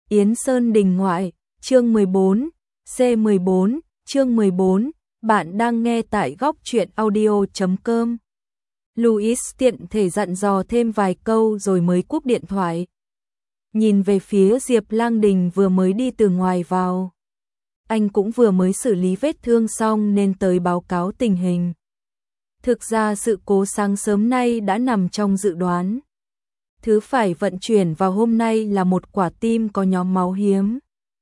Yến Sơn Đình Ngoại, chương 14, C14, chương 14, bạn đang nghe tại góc truyện audio.com. Louis tiện thể dặn dò thêm vài câu rồi mới cúp điện thoại. Nhìn về phía Diệp Lang Đình vừa mới đi từ ngoài vào. Anh cũng vừa mới xử lý vết thương xong nên tới báo cáo tình hình. Thực ra sự cố sáng sớm nay đã nằm trong dự đoán. Thứ phải vận chuyển vào hôm nay là một quả tim có nhóm máu hiếm.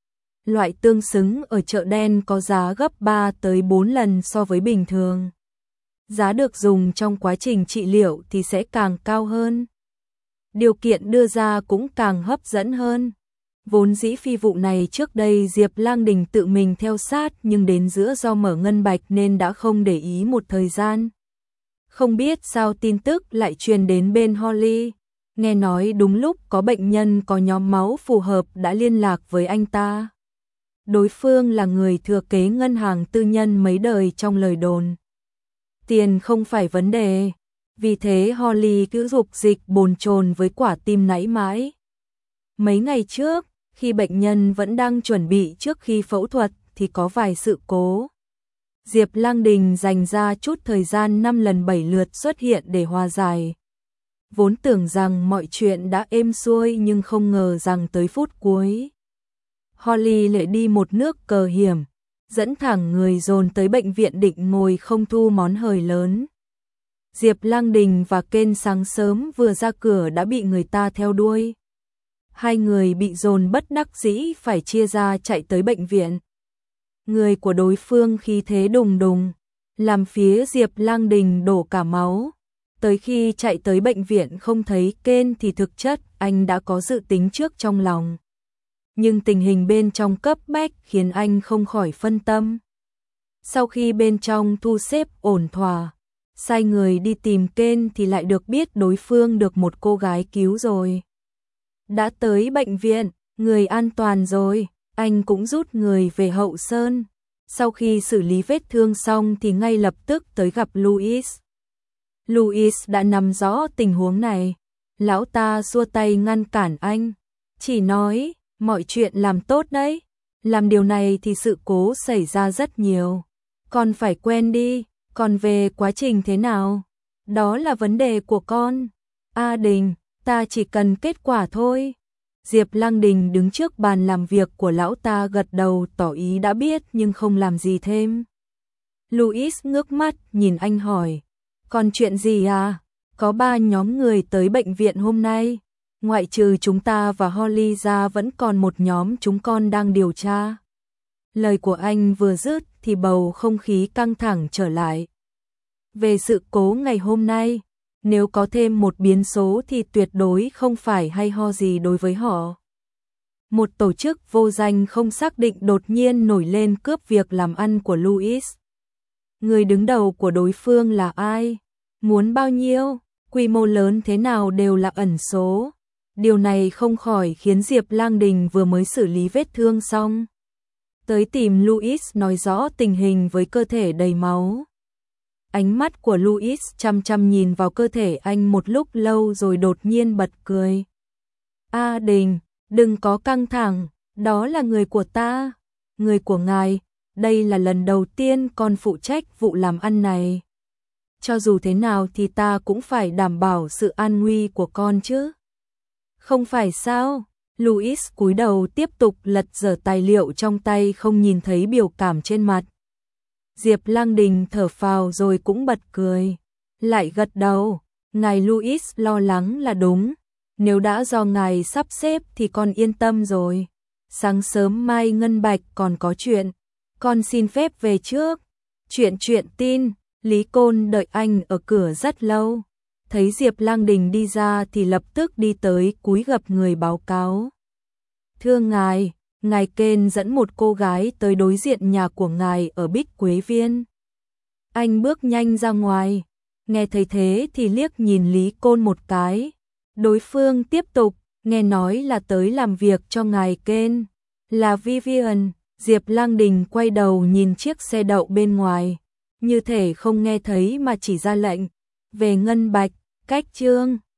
Loại tương xứng ở chợ đen có giá gấp 3 tới 4 lần so với bình thường. Giá được dùng trong quá trình trị liệu thì sẽ càng cao hơn. Điều kiện đưa ra cũng càng hấp dẫn hơn. Vốn dĩ phi vụ này trước đây Diệp Lang Đình tự mình theo sát nhưng đến giữa do mở ngân bạch nên đã không để ý một thời gian. Không biết sao tin tức lại truyền đến bên Holly. Nghe nói đúng lúc có bệnh nhân có nhóm máu phù hợp đã liên lạc với anh ta. Đối phương là người thừa kế ngân hàng tư nhân mấy đời trong lời đồn. Tiền không phải vấn đề, vì thế Holly cứ dục dịch bồn chồn với quả tim nãy mãi. Mấy ngày trước, khi bệnh nhân vẫn đang chuẩn bị trước khi phẫu thuật thì có vài sự cố. Diệp Lang Đình dành ra chút thời gian 5 lần 7 lượt xuất hiện để hòa giải. Vốn tưởng rằng mọi chuyện đã êm xuôi nhưng không ngờ rằng tới phút cuối. Holly lại đi một nước cờ hiểm, dẫn thẳng người dồn tới bệnh viện định ngồi không thu món hời lớn. Diệp Lang Đình và Ken sáng sớm vừa ra cửa đã bị người ta theo đuôi. Hai người bị dồn bất đắc dĩ phải chia ra chạy tới bệnh viện. Người của đối phương khí thế đùng đùng, làm phía Diệp Lang Đình đổ cả máu. Tới khi chạy tới bệnh viện không thấy Ken thì thực chất anh đã có dự tính trước trong lòng. Nhưng tình hình bên trong cấp bách khiến anh không khỏi phân tâm. Sau khi bên trong thu xếp ổn thỏa, sai người đi tìm Ken thì lại được biết đối phương được một cô gái cứu rồi. Đã tới bệnh viện, người an toàn rồi, anh cũng rút người về Hậu Sơn. Sau khi xử lý vết thương xong thì ngay lập tức tới gặp Louis. Louis đã nắm rõ tình huống này. Lão ta xua tay ngăn cản anh. Chỉ nói, mọi chuyện làm tốt đấy. Làm điều này thì sự cố xảy ra rất nhiều. Con phải quen đi, còn về quá trình thế nào? Đó là vấn đề của con. Đình, ta chỉ cần kết quả thôi. Diệp Lang Đình đứng trước bàn làm việc của lão ta gật đầu tỏ ý đã biết nhưng không làm gì thêm. Louis ngước mắt nhìn anh hỏi. Còn chuyện gì à? Có 3 nhóm người tới bệnh viện hôm nay. Ngoại trừ chúng ta và Holly ra vẫn còn một nhóm chúng con đang điều tra. Lời của anh vừa dứt thì bầu không khí căng thẳng trở lại. Về sự cố ngày hôm nay, nếu có thêm một biến số thì tuyệt đối không phải hay ho gì đối với họ. Một tổ chức vô danh không xác định đột nhiên nổi lên cướp việc làm ăn của Louis. Người đứng đầu của đối phương là ai? Muốn bao nhiêu? Quy mô lớn thế nào đều là ẩn số. Điều này không khỏi khiến Diệp Lang Đình vừa mới xử lý vết thương xong tới tìm Louis nói rõ tình hình với cơ thể đầy máu. Ánh mắt của Louis chăm chăm nhìn vào cơ thể anh một lúc lâu rồi đột nhiên bật cười. Đình, đừng có căng thẳng, đó là người của ta, người của ngài. Đây là lần đầu tiên con phụ trách vụ làm ăn này. Cho dù thế nào thì ta cũng phải đảm bảo sự an nguy của con chứ. Không phải sao? Louis cúi đầu tiếp tục lật dở tài liệu trong tay không nhìn thấy biểu cảm trên mặt. Diệp Lang Đình thở phào rồi cũng bật cười. Lại gật đầu. Ngài Louis lo lắng là đúng. Nếu đã do ngài sắp xếp thì con yên tâm rồi. Sáng sớm mai ngân bạch còn có chuyện. Con xin phép về trước. Chuyện tin. Lý Côn đợi anh ở cửa rất lâu. Thấy Diệp Lang Đình đi ra thì lập tức đi tới cúi gập người báo cáo. Thưa ngài, ngài Ken dẫn một cô gái tới đối diện nhà của ngài ở Bích Quế Viên. Anh bước nhanh ra ngoài. Nghe thấy thế thì liếc nhìn Lý Côn một cái. Đối phương tiếp tục, nghe nói là tới làm việc cho ngài Ken. Là Vivian. Diệp Lang Đình quay đầu nhìn chiếc xe đậu bên ngoài. Như thể không nghe thấy mà chỉ ra lệnh. Về ngân bạch, cách chương.